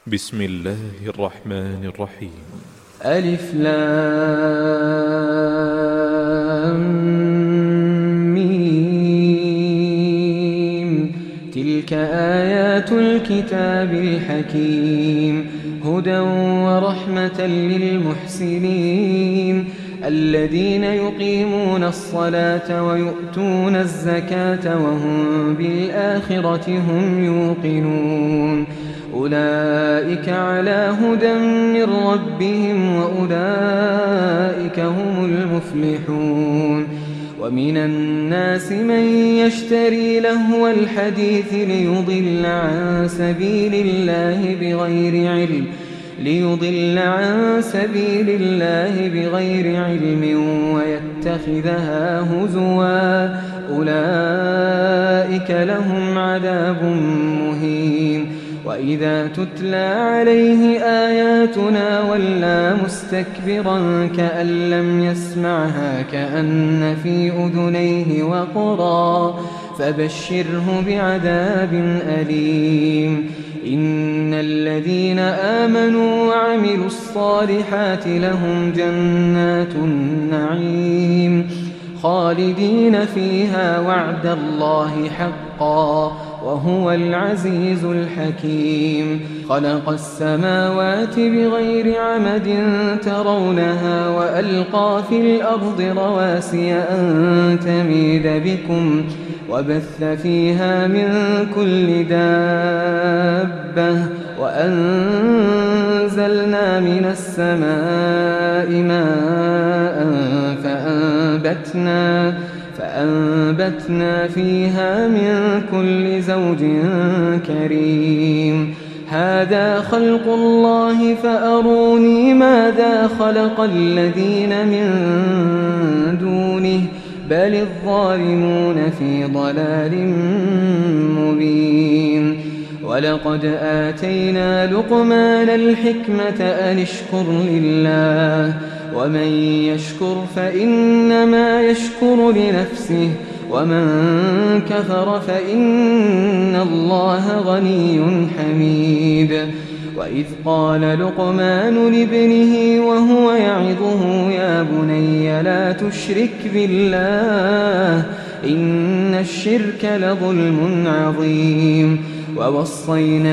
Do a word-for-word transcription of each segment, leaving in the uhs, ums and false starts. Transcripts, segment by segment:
بسم الله الرحمن الرحيم. ألف لام ميم. تلك آيات الكتاب الحكيم، هدى ورحمة للمحسنين الذين يقيمون الصلاة ويؤتون الزكاة وهم بالآخرة هم يوقنون. أولئك على هدى من ربهم وأولئك هم المفلحون. ومن الناس من يشتري لهو الحديث ليضل عن سبيل الله بغير علم ليضل عن سبيل الله بغير علم ويتخذها هزوا، أولئك لهم عذاب مهين. وإذا تتلى عليه آياتنا ولى مستكبرا كأن لم يسمعها كأن في أذنيه وقرا، فبشره بعذاب أليم. إن الذين آمنوا وعملوا الصالحات لهم جنات النعيم خالدين فيها وعد الله حقا وهو العزيز الحكيم. خلق السماوات بغير عمد ترونها وألقى في الأرض رواسي أن تميد بكم وبث فيها من كل دابة وأنزلنا من السماء ماء فأنبتنا فأنبتنا فيها من كل زوج كريم. هذا خلق الله فأروني ماذا خلق الذين من دونه بل الظالمون في ضلال مبين. ولقد آتينا لقمان الحكمة أن اشكر لله ومن يشكر فإنما يشكر لنفسه ومن كفر فإن الله غني حميد. وإذ قال لقمان لابنه وهو يعظه يا بني لا تشرك بالله إن الشرك لظلم عظيم. ووصينا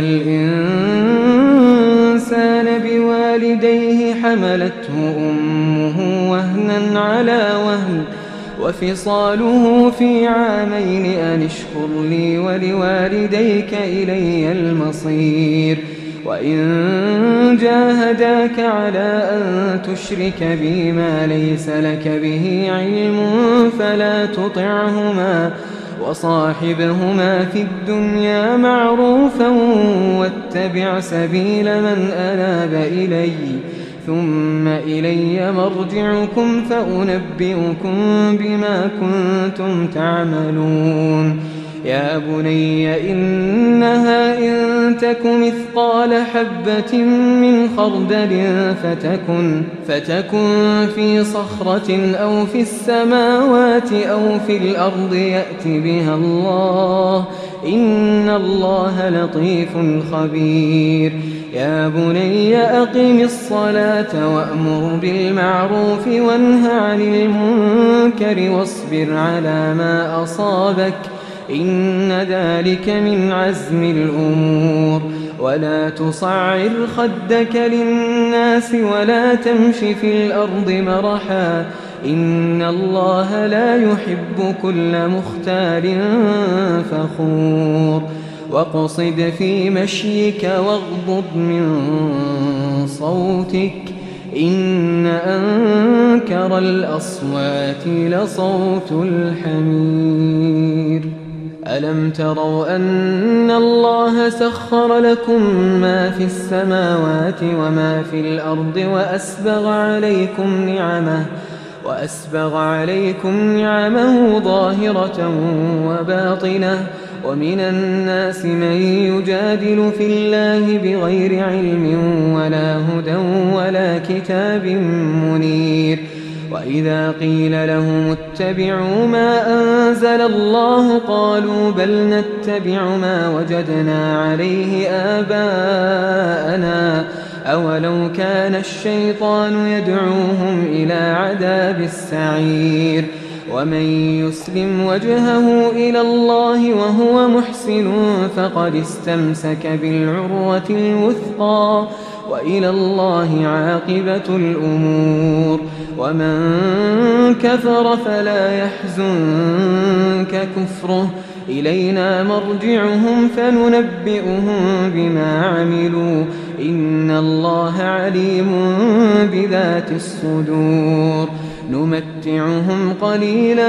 الإنسان بوالديه حملته أمه وهنا على وهن وفصاله في عامين أن اشكر لي ولوالديك إلي المصير. وإن جاهداك على أن تشرك بي ما ليس لك به علم فلا تطعهما وصاحبهما في الدنيا معروفا واتبع سبيل من أناب إلي ثم إلي مرجعكم فأنبئكم بما كنتم تعملون. يا بني إنها إن تك مثقال حبة من خردل فتكن, فتكن في صخرة أو في السماوات أو في الأرض يأت بها الله إن الله لطيف خبير. يا بني أقم الصلاة وأمر بالمعروف وانه عن المنكر واصبر على ما أصابك إن ذلك من عزم الأمور. ولا تصعر خدك للناس ولا تمش في الأرض مرحا إن الله لا يحب كل مختال فخور. واقصد في مشيك واغضض من صوتك إن أنكر الأصوات لصوت الحمير. ألم تروا أن الله سخر لكم ما في السماوات وما في الأرض وأسبغ عليكم نعمه وأسبغ عليكم نعمه ظاهرة وباطنة ومن الناس من يجادل في الله بغير علم ولا هدى ولا كتاب منير. وإذا قيل لهم اتبعوا ما أنزل الله قالوا بل نتبع ما وجدنا عليه آباءنا أولو كان الشيطان يدعوهم إلى عذاب السعير ومن يسلم وجهه إلى الله وهو محسن فقد استمسك بالعروة الوثقى وإلى الله عاقبة الأمور ومن كفر فلا يحزنك كفره إلينا مرجعهم فننبئهم بما عملوا إن الله عليم بذات الصدور نمتعهم قليلا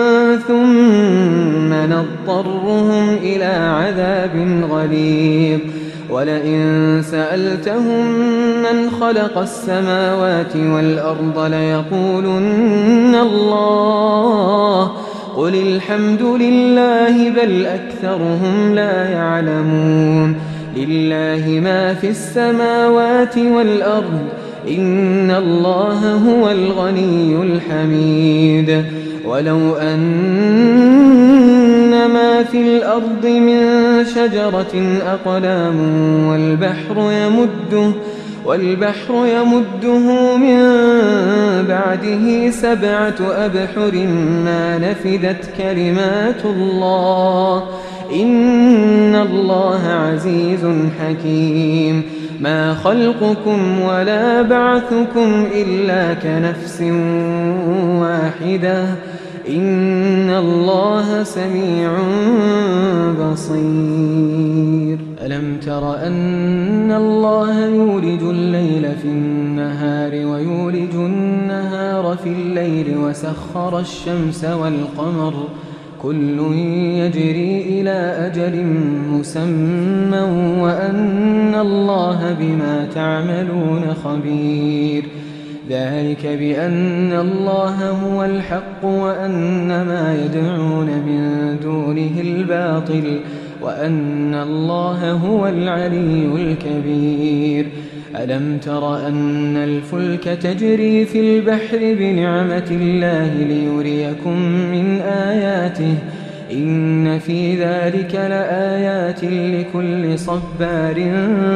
ثم نضطرهم إلى عذاب غليظ ولئن سألتهم من خلق السماوات والأرض ليقولن الله قل الحمد لله بل أكثرهم لا يعلمون لله ما في السماوات والأرض إن الله هو الغني الحميد ولو أن ما في الأرض من شجرة أقلام والبحر يمده والبحر يمده من بعده سبعة أبحر ما نفدت كلمات الله إن الله عزيز حكيم ما خلقكم ولا بعثكم إلا كنفس واحدة إن الله سميع بصير ألم تر أن الله يولج الليل في النهار ويولج النهار في الليل وسخر الشمس والقمر كل يجري إلى أجل مسمى وأن الله بما تعملون خبير ذلك بأن الله هو الحق وأن ما يدعون من دونه الباطل وأن الله هو العلي الكبير ألم تر أن الفلك تجري في البحر بنعمة الله ليريكم من آياته إن في ذلك لآيات لكل صبار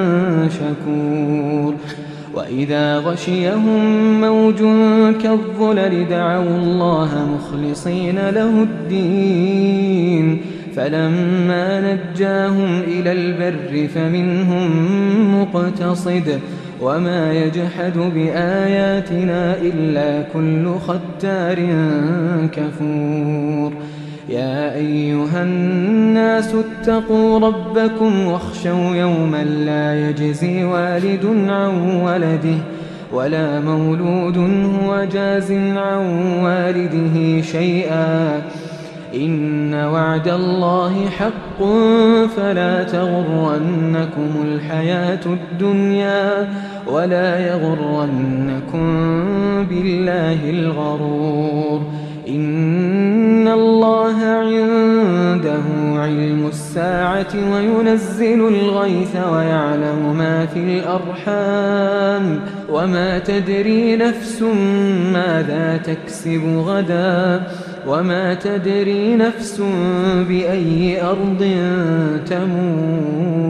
شكور وإذا غشيهم موج كالظلل دعوا الله مخلصين له الدين فلما نجاهم إلى البر فمنهم مقتصد وما يجحد بآياتنا إلا كل ختار كفور يا أيها الناس اتقوا ربكم واخشوا يوما لا يجزي والد عن ولده ولا مولود هو جاز عن والده شيئا إن وعد الله حق فلا تغرنكم الحياة الدنيا ولا يغرنكم بالله الغرور إن الله عنده علم الساعة وينزل الغيث ويعلم ما في الأرحام وما تدري نفس ماذا تكسب غدا وما تدري نفس بأي أرض تموت